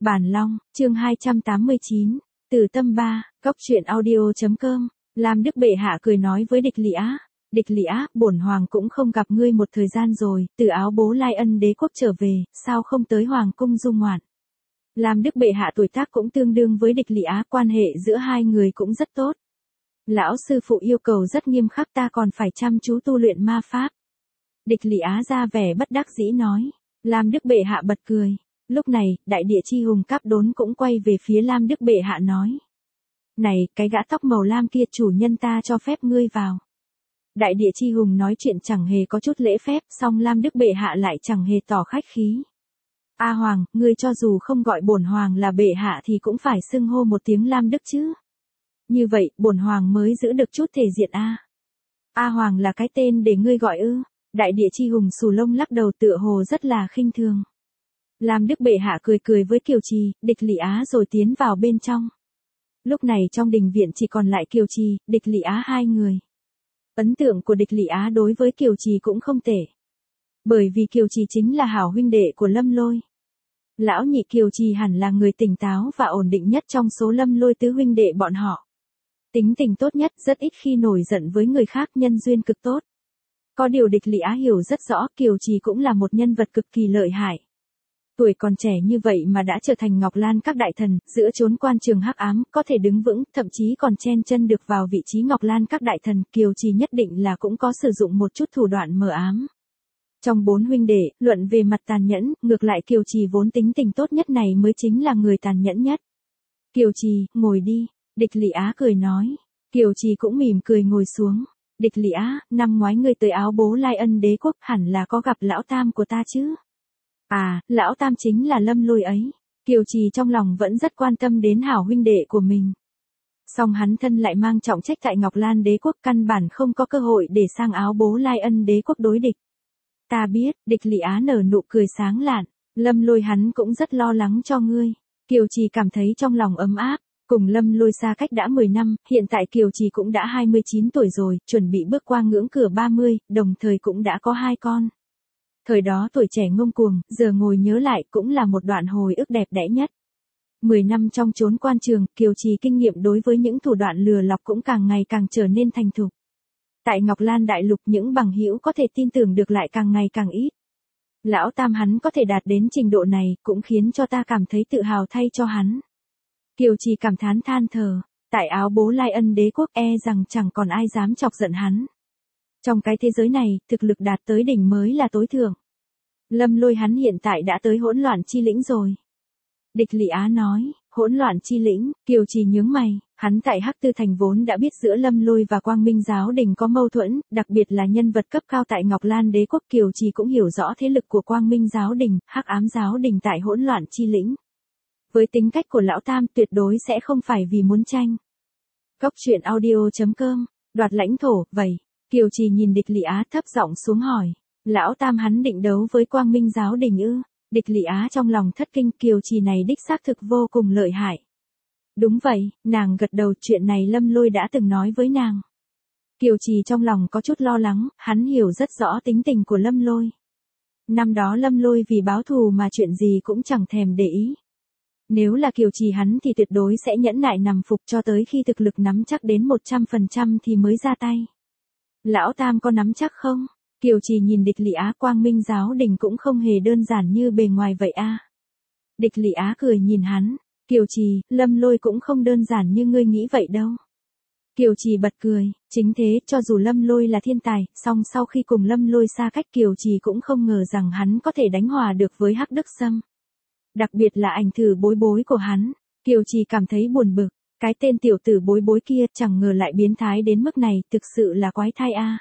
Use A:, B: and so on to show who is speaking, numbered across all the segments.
A: Bản Long, chương 289, Từ Tâm Ba, Cốc truyện audio.com. Lam Đức bệ hạ cười nói với Địch Lị Á. Địch Lị Á, bổn hoàng cũng không gặp ngươi một thời gian rồi, từ Áo Bố Lai Ân đế quốc trở về, sao không tới hoàng cung du ngoạn? Lam Đức bệ hạ tuổi tác cũng tương đương với Địch Lị Á, quan hệ giữa hai người cũng rất tốt. Lão sư phụ yêu cầu rất nghiêm khắc, ta còn phải chăm chú tu luyện ma pháp. Địch Lị Á ra vẻ bất đắc dĩ nói. Lam Đức bệ hạ bật cười. Lúc này, đại địa chi hùng Cáp Đốn cũng quay về phía Lam Đức bệ hạ nói. Này, cái gã tóc màu lam kia, chủ nhân ta cho phép ngươi vào. Đại địa chi hùng nói chuyện chẳng hề có chút lễ phép, song Lam Đức bệ hạ lại chẳng hề tỏ khách khí. A Hoàng, ngươi cho dù không gọi bổn hoàng là bệ hạ thì cũng phải xưng hô một tiếng Lam Đức chứ. Như vậy, bổn hoàng mới giữ được chút thể diện a. A Hoàng là cái tên để ngươi gọi ư? Đại địa chi hùng xù lông lắc đầu tựa hồ rất là khinh thường. Lam Đức bệ hạ cười cười với Kiều Trì, Địch Lị Á rồi tiến vào bên trong. Lúc này trong đình viện chỉ còn lại Kiều Trì, Địch Lị Á hai người. Ấn tượng của Địch Lị Á đối với Kiều Trì cũng không tệ. Bởi vì Kiều Trì chính là hảo huynh đệ của Lâm Lôi. Lão nhị Kiều Trì hẳn là người tỉnh táo và ổn định nhất trong số Lâm Lôi tứ huynh đệ bọn họ. Tính tình tốt nhất, rất ít khi nổi giận với người khác, nhân duyên cực tốt. Có điều Địch Lị Á hiểu rất rõ, Kiều Trì cũng là một nhân vật cực kỳ lợi hại. Tuổi còn trẻ như vậy mà đã trở thành Ngọc Lan các đại thần, giữa chốn quan trường hắc ám, có thể đứng vững, thậm chí còn chen chân được vào vị trí Ngọc Lan các đại thần, Kiều Trì nhất định là cũng có sử dụng một chút thủ đoạn mờ ám. Trong bốn huynh đệ, luận về mặt tàn nhẫn, ngược lại Kiều Trì vốn tính tình tốt nhất này mới chính là người tàn nhẫn nhất. Kiều Trì, ngồi đi, Địch Lị Á cười nói. Kiều Trì cũng mỉm cười ngồi xuống. Địch Lị Á, năm ngoái ngươi tới Áo Bố Lai Ân đế quốc hẳn là có gặp lão tam của ta chứ? À, lão tam chính là Lâm Lôi ấy. Kiều Trì trong lòng vẫn rất quan tâm đến hảo huynh đệ của mình. Song hắn thân lại mang trọng trách tại Ngọc Lan đế quốc, căn bản không có cơ hội để sang Áo Bố Lai Ân đế quốc đối địch. Ta biết, Địch Lị Á nở nụ cười sáng lạn. Lâm Lôi hắn cũng rất lo lắng cho ngươi. Kiều Trì cảm thấy trong lòng ấm áp. Cùng Lâm Lôi xa cách đã 10 năm, hiện tại Kiều Trì cũng đã 29 tuổi rồi, chuẩn bị bước qua ngưỡng cửa 30, đồng thời cũng đã có 2 con. Thời đó tuổi trẻ ngông cuồng, giờ ngồi nhớ lại cũng là một đoạn hồi ức đẹp đẽ nhất. 10 năm trong chốn quan trường, Kiều Trì kinh nghiệm đối với những thủ đoạn lừa lọc cũng càng ngày càng trở nên thành thục. Tại Ngọc Lan đại lục những bằng hữu có thể tin tưởng được lại càng ngày càng ít. Lão tam hắn có thể đạt đến trình độ này, cũng khiến cho ta cảm thấy tự hào thay cho hắn. Kiều Trì cảm thán than thở, tại Áo Bố Lai Ân đế quốc rằng chẳng còn ai dám chọc giận hắn. Trong cái thế giới này, thực lực đạt tới đỉnh mới là tối thượng. Lâm Lôi hắn hiện tại đã tới hỗn loạn chi lĩnh rồi. Địch Lị Á nói, hỗn loạn chi lĩnh, Kiều Trì nhướng mày, hắn tại Hắc Tư Thành vốn đã biết giữa Lâm Lôi và Quang Minh giáo đình có mâu thuẫn, đặc biệt là nhân vật cấp cao tại Ngọc Lan đế quốc. Kiều Trì cũng hiểu rõ thế lực của Quang Minh giáo đình, Hắc Ám giáo đình tại hỗn loạn chi lĩnh. Với tính cách của lão tam tuyệt đối sẽ không phải vì muốn tranh. Cốc truyện audio.com, đoạt lãnh thổ, vậy. Kiều Trì nhìn Địch Lị Á thấp giọng xuống hỏi. Lão tam hắn định đấu với Quang Minh giáo đình ư? Địch Lị Á trong lòng thất kinh, Kiều Trì này đích xác thực vô cùng lợi hại. Đúng vậy, nàng gật đầu, chuyện này Lâm Lôi đã từng nói với nàng. Kiều Trì trong lòng có chút lo lắng, hắn hiểu rất rõ tính tình của Lâm Lôi. Năm đó Lâm Lôi vì báo thù mà chuyện gì cũng chẳng thèm để ý. Nếu là Kiều Trì hắn thì tuyệt đối sẽ nhẫn nại nằm phục cho tới khi thực lực nắm chắc đến 100% thì mới ra tay. Lão tam có nắm chắc không? Kiều Trì nhìn Địch Lị Á, Quang Minh giáo đình cũng không hề đơn giản như bề ngoài vậy a. Địch Lị Á cười nhìn hắn, Kiều Trì, Lâm Lôi cũng không đơn giản như ngươi nghĩ vậy đâu. Kiều Trì bật cười, chính thế, cho dù Lâm Lôi là thiên tài, song sau khi cùng Lâm Lôi xa cách Kiều Trì cũng không ngờ rằng hắn có thể đánh hòa được với Hắc Đức Sâm. Đặc biệt là ảnh thử bối bối của hắn, Kiều Trì cảm thấy buồn bực, cái tên tiểu tử bối bối kia chẳng ngờ lại biến thái đến mức này, thực sự là quái thai a.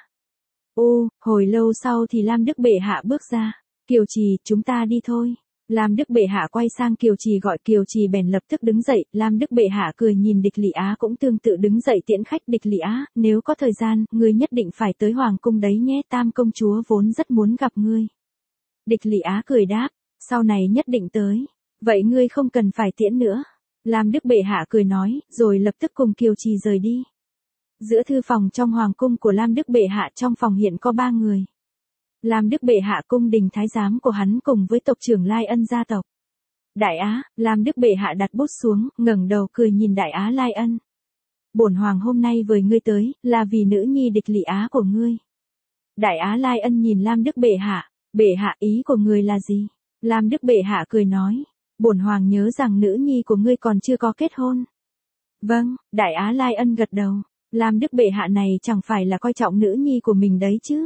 A: Hồi lâu sau thì Lam Đức bệ hạ bước ra. Kiều Trì, chúng ta đi thôi. Lam Đức bệ hạ quay sang Kiều Trì gọi, Kiều Trì bèn lập tức đứng dậy. Lam Đức bệ hạ cười nhìn Địch Lị Á cũng tương tự đứng dậy tiễn khách. Địch Lị Á, nếu có thời gian, ngươi nhất định phải tới hoàng cung đấy nhé, Tam công chúa vốn rất muốn gặp ngươi. Địch Lị Á cười đáp, sau này nhất định tới. Vậy ngươi không cần phải tiễn nữa. Lam Đức bệ hạ cười nói, rồi lập tức cùng Kiều Trì rời đi. Giữa thư phòng trong hoàng cung của Lam Đức bệ hạ, trong phòng hiện có 3 người. Lam Đức bệ hạ cung đình thái giám của hắn cùng với tộc trưởng Lai Ân gia tộc. Đại Á, Lam Đức bệ hạ đặt bút xuống, ngẩng đầu cười nhìn Đại Á Lai Ân. Bổn hoàng hôm nay với ngươi tới, là vì nữ nhi địch Lị Á của ngươi. Đại Á Lai Ân nhìn Lam Đức bệ hạ ý của ngươi là gì? Lam Đức bệ hạ cười nói, bổn hoàng nhớ rằng nữ nhi của ngươi còn chưa có kết hôn. Vâng, Đại Á Lai Ân gật đầu, Lam Đức bệ hạ này chẳng phải là coi trọng nữ nhi của mình đấy chứ?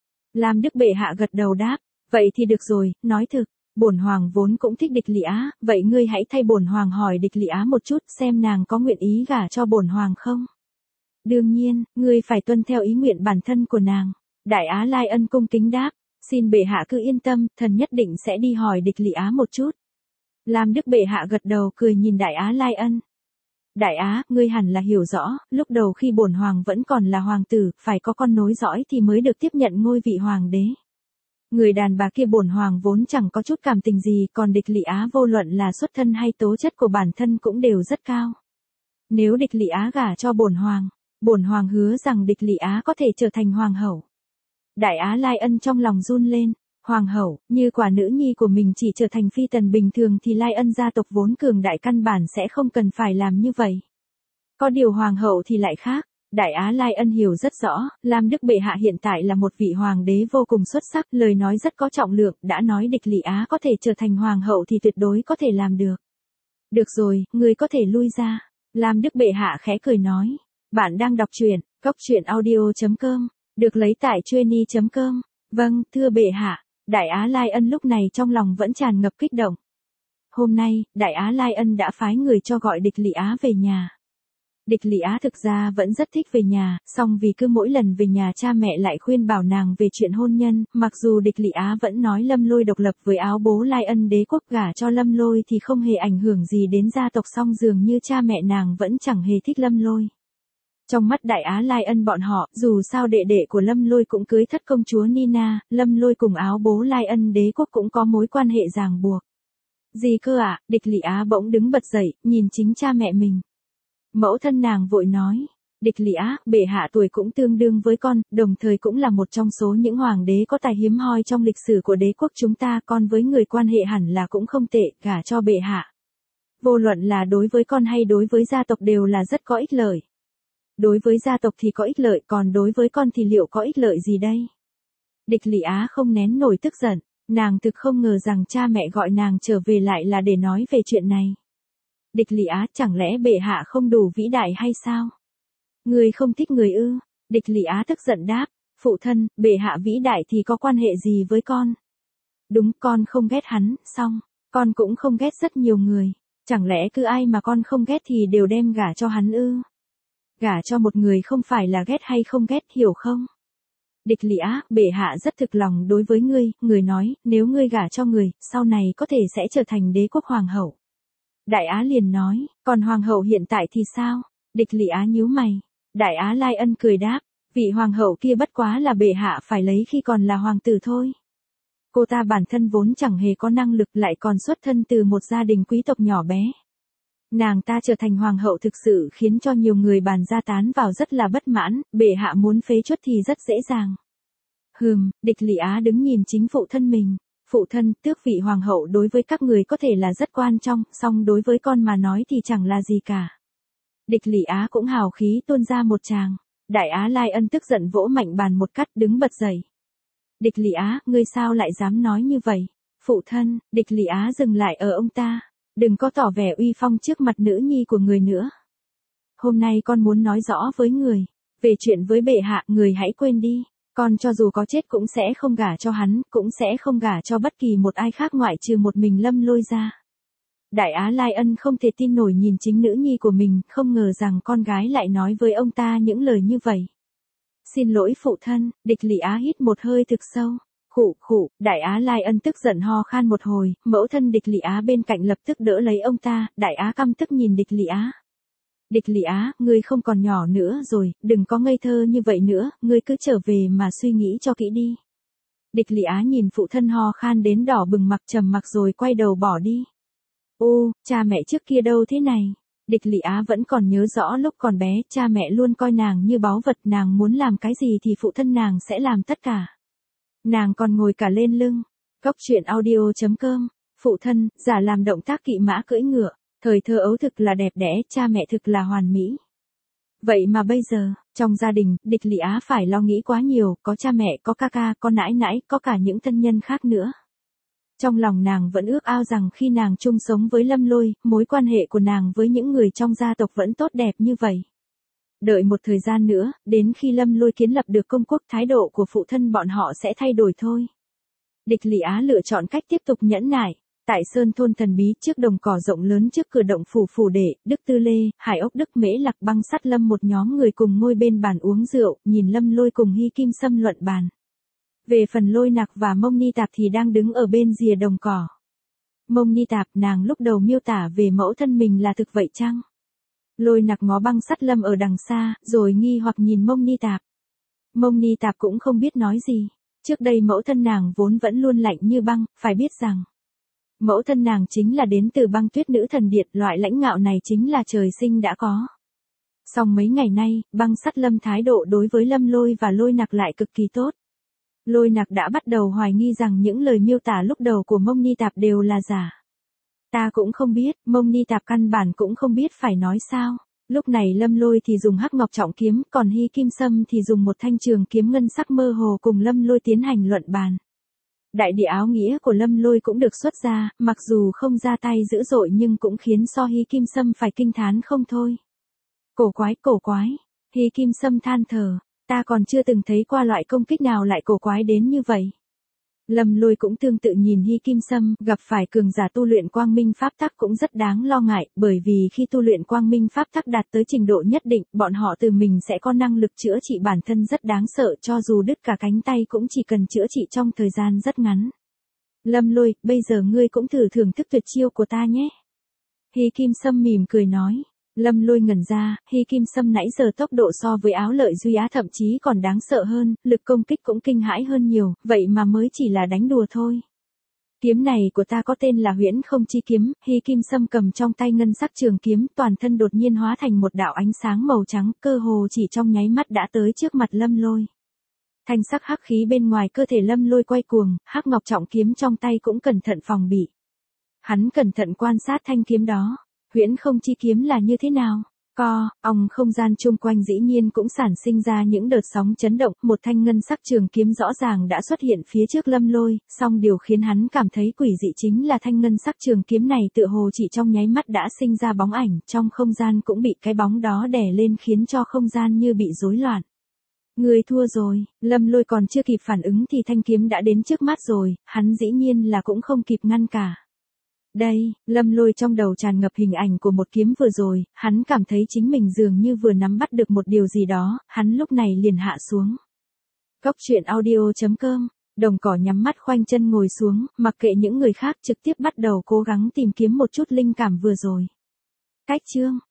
A: Lam Đức bệ hạ gật đầu đáp, vậy thì được rồi, nói thực, bổn hoàng vốn cũng thích địch Lị Á, vậy ngươi hãy thay bổn hoàng hỏi địch Lị Á một chút xem nàng có nguyện ý gả cho bổn hoàng không? Đương nhiên, ngươi phải tuân theo ý nguyện bản thân của nàng. Đại Á Lai Ân cung kính đáp, xin bệ hạ cứ yên tâm, thần nhất định sẽ đi hỏi địch Lị Á một chút. Lam Đức bệ hạ gật đầu cười nhìn Đại Á Lai Ân. Đại Á, ngươi hẳn là hiểu rõ, lúc đầu khi bổn hoàng vẫn còn là hoàng tử, phải có con nối dõi thì mới được tiếp nhận ngôi vị hoàng đế. Người đàn bà kia bổn hoàng vốn chẳng có chút cảm tình gì, còn địch Lị Á vô luận là xuất thân hay tố chất của bản thân cũng đều rất cao. Nếu địch Lị Á gả cho bổn hoàng hứa rằng địch Lị Á có thể trở thành hoàng hậu. Đại Á Lai Ân trong lòng run lên, hoàng hậu, như quả nữ nhi của mình chỉ trở thành phi tần bình thường thì Lai Ân gia tộc vốn cường đại căn bản sẽ không cần phải làm như vậy. Có điều hoàng hậu thì lại khác. Đại Á Lai Ân hiểu rất rõ, Lam Đức bệ hạ hiện tại là một vị hoàng đế vô cùng xuất sắc, lời nói rất có trọng lượng, đã nói địch Lị Á có thể trở thành hoàng hậu thì tuyệt đối có thể làm được. Được rồi, ngươi có thể lui ra. Lam Đức bệ hạ khẽ cười nói, bạn đang đọc truyện, goctruyện.audio.com, được lấy tại trueni.com. Vâng, thưa bệ hạ. Đại Á Lai Ân lúc này trong lòng vẫn tràn ngập kích động. Hôm nay, Đại Á Lai Ân đã phái người cho gọi địch Lị Á về nhà. Địch Lị Á thực ra vẫn rất thích về nhà, song vì cứ mỗi lần về nhà cha mẹ lại khuyên bảo nàng về chuyện hôn nhân, mặc dù địch Lị Á vẫn nói Lâm Lôi độc lập với áo bố Lai Ân đế quốc gả cho Lâm Lôi thì không hề ảnh hưởng gì đến gia tộc, song dường như cha mẹ nàng vẫn chẳng hề thích Lâm Lôi. Trong mắt Đại Á Lai Ân bọn họ, dù sao đệ đệ của Lâm Lôi cũng cưới thất công chúa Nina, Lâm Lôi cùng áo bố Lai Ân đế quốc cũng có mối quan hệ ràng buộc. Gì cơ ạ? Địch Lị Á bỗng đứng bật dậy, nhìn chính cha mẹ mình. Mẫu thân nàng vội nói, địch Lị Á, bệ hạ tuổi cũng tương đương với con, đồng thời cũng là một trong số những hoàng đế có tài hiếm hoi trong lịch sử của đế quốc chúng ta, con với người quan hệ hẳn là cũng không tệ, gả cho bệ hạ. Vô luận là đối với con hay đối với gia tộc đều là rất có ích lợi. Đối với gia tộc thì có ích lợi, còn đối với con thì liệu có ích lợi gì đây? Địch Lị Á không nén nổi tức giận, nàng thực không ngờ rằng cha mẹ gọi nàng trở về lại là để nói về chuyện này. Địch Lị Á, chẳng lẽ bệ hạ không đủ vĩ đại hay sao? Người không thích người ư? Địch Lị Á tức giận đáp, phụ thân, bệ hạ vĩ đại thì có quan hệ gì với con? Đúng, con không ghét hắn, xong, con cũng không ghét rất nhiều người. Chẳng lẽ cứ ai mà con không ghét thì đều đem gả cho hắn ư? Gả cho một người không phải là ghét hay không ghét, hiểu không? Địch Lị Á, bệ hạ rất thực lòng đối với ngươi, người nói, nếu ngươi gả cho người, sau này có thể sẽ trở thành đế quốc hoàng hậu. Đại Á liền nói, còn hoàng hậu hiện tại thì sao? Địch Lị Á nhíu mày. Đại Á Lai Ân cười đáp, vị hoàng hậu kia bất quá là bệ hạ phải lấy khi còn là hoàng tử thôi. Cô ta bản thân vốn chẳng hề có năng lực, lại còn xuất thân từ một gia đình quý tộc nhỏ bé. Nàng ta trở thành hoàng hậu thực sự khiến cho nhiều người bàn gia tán vào rất là bất mãn, bệ hạ muốn phế truất thì rất dễ dàng. Địch Lị Á đứng nhìn chính phụ thân mình. Phụ thân, tước vị hoàng hậu đối với các người có thể là rất quan trọng, song đối với con mà nói thì chẳng là gì cả. Địch Lị Á cũng hào khí tuôn ra một tràng. Đại Á Lai Ân tức giận vỗ mạnh bàn một cắt, đứng bật dậy. Địch Lị Á, ngươi sao lại dám nói như vậy? Phụ thân, địch Lị Á dừng lại ở ông ta. Đừng có tỏ vẻ uy phong trước mặt nữ nhi của người nữa. Hôm nay con muốn nói rõ với người. Về chuyện với bệ hạ, người hãy quên đi. Con cho dù có chết cũng sẽ không gả cho hắn, cũng sẽ không gả cho bất kỳ một ai khác ngoại trừ một mình Lâm Lôi ra. Đại Á Lai Ân không thể tin nổi nhìn chính nữ nhi của mình, không ngờ rằng con gái lại nói với ông ta những lời như vậy. Xin lỗi phụ thân, địch Lị Á hít một hơi thực sâu. Khụ, Đại Á Lai Ân tức giận ho khan một hồi, mẫu thân địch Lị Á bên cạnh lập tức đỡ lấy ông ta, Đại Á căm tức nhìn địch Lị Á. Địch Lị Á, ngươi không còn nhỏ nữa rồi, đừng có ngây thơ như vậy nữa, ngươi cứ trở về mà suy nghĩ cho kỹ đi. Địch Lị Á nhìn phụ thân ho khan đến đỏ bừng mặt trầm mặc rồi quay đầu bỏ đi. Ô, cha mẹ trước kia đâu thế này? Địch Lị Á vẫn còn nhớ rõ lúc còn bé, cha mẹ luôn coi nàng như báu vật, nàng muốn làm cái gì thì phụ thân nàng sẽ làm tất cả. Nàng còn ngồi cả lên lưng. Goctruyện audio.com phụ thân, giả làm động tác kỵ mã cưỡi ngựa, thời thơ ấu thực là đẹp đẽ, cha mẹ thực là hoàn mỹ. Vậy mà bây giờ, trong gia đình, Địch Lị Á phải lo nghĩ quá nhiều, có cha mẹ, có ca ca, có nãi nãi, có cả những thân nhân khác nữa. Trong lòng nàng vẫn ước ao rằng khi nàng chung sống với Lâm Lôi, mối quan hệ của nàng với những người trong gia tộc vẫn tốt đẹp như vậy. Đợi một thời gian nữa, đến khi Lâm Lôi kiến lập được công quốc, thái độ của phụ thân bọn họ sẽ thay đổi thôi. Địch Lị Á lựa chọn cách tiếp tục nhẫn nại. Tại Sơn thôn thần bí, trước đồng cỏ rộng lớn trước cửa động phủ đệ, Đức Tư Lê, Hải Ốc Đức Mễ Lạc Băng Sắt Lâm một nhóm người cùng ngồi bên bàn uống rượu, nhìn Lâm Lôi cùng Hy Kim Sâm luận bàn. Về phần Lôi Nặc và Mông Ni Tạp thì đang đứng ở bên rìa đồng cỏ. Mông Ni Tạp, nàng lúc đầu miêu tả về mẫu thân mình là thực vậy chăng? Lôi Nặc ngó Băng Sắt Lâm ở đằng xa, rồi nghi hoặc nhìn Mông Ni Tạp. Mông Ni Tạp cũng không biết nói gì. Trước đây mẫu thân nàng vốn vẫn luôn lạnh như băng, phải biết rằng mẫu thân nàng chính là đến từ Băng Tuyết Nữ Thần Điện, loại lãnh ngạo này chính là trời sinh đã có. Song mấy ngày nay, Băng Sắt Lâm thái độ đối với Lâm Lôi và Lôi Nặc lại cực kỳ tốt. Lôi Nặc đã bắt đầu hoài nghi rằng những lời miêu tả lúc đầu của Mông Ni Tạp đều là giả. Ta cũng không biết, Mông Ni Tạp căn bản cũng không biết phải nói sao. Lúc này Lâm Lôi thì dùng hắc ngọc trọng kiếm, còn Hy Kim Sâm thì dùng một thanh trường kiếm ngân sắc mơ hồ cùng Lâm Lôi tiến hành luận bàn. Đại địa áo nghĩa của Lâm Lôi cũng được xuất ra, mặc dù không ra tay dữ dội nhưng cũng khiến So Hy Kim Sâm phải kinh thán không thôi. Cổ quái, Hy Kim Sâm than thở, ta còn chưa từng thấy qua loại công kích nào lại cổ quái đến như vậy. Lâm Lôi cũng tương tự nhìn Hy Kim Sâm, gặp phải cường giả tu luyện quang minh pháp tắc cũng rất đáng lo ngại, bởi vì khi tu luyện quang minh pháp tắc đạt tới trình độ nhất định, bọn họ từ mình sẽ có năng lực chữa trị bản thân rất đáng sợ, cho dù đứt cả cánh tay cũng chỉ cần chữa trị trong thời gian rất ngắn. Lâm Lôi, bây giờ ngươi cũng thử thưởng thức tuyệt chiêu của ta nhé. Hy Kim Sâm mỉm cười nói. Lâm Lôi ngẩn ra, Hy Kim Sâm nãy giờ tốc độ so với Áo Lợi Duy Á thậm chí còn đáng sợ hơn, lực công kích cũng kinh hãi hơn nhiều, vậy mà mới chỉ là đánh đùa thôi. Kiếm này của ta có tên là Huyễn Không Chi Kiếm, Hy Kim Sâm cầm trong tay ngân sắc trường kiếm, toàn thân đột nhiên hóa thành một đạo ánh sáng màu trắng, cơ hồ chỉ trong nháy mắt đã tới trước mặt Lâm Lôi. Thanh sắc hắc khí bên ngoài cơ thể Lâm Lôi quay cuồng, hắc ngọc trọng kiếm trong tay cũng cẩn thận phòng bị. Hắn cẩn thận quan sát thanh kiếm đó. Huyễn Không Chi Kiếm là như thế nào? Không gian chung quanh dĩ nhiên cũng sản sinh ra những đợt sóng chấn động, một thanh ngân sắc trường kiếm rõ ràng đã xuất hiện phía trước Lâm Lôi, song điều khiến hắn cảm thấy quỷ dị chính là thanh ngân sắc trường kiếm này tựa hồ chỉ trong nháy mắt đã sinh ra bóng ảnh, trong không gian cũng bị cái bóng đó đè lên khiến cho không gian như bị rối loạn. Người thua rồi, Lâm Lôi còn chưa kịp phản ứng thì thanh kiếm đã đến trước mắt rồi, hắn dĩ nhiên là cũng không kịp ngăn cả. Đây, Lâm Lôi trong đầu tràn ngập hình ảnh của một kiếm vừa rồi, hắn cảm thấy chính mình dường như vừa nắm bắt được một điều gì đó, hắn lúc này liền hạ xuống. Góc truyện audio.com, đồng cỏ nhắm mắt khoanh chân ngồi xuống, mặc kệ những người khác trực tiếp bắt đầu cố gắng tìm kiếm một chút linh cảm vừa rồi. Cách chương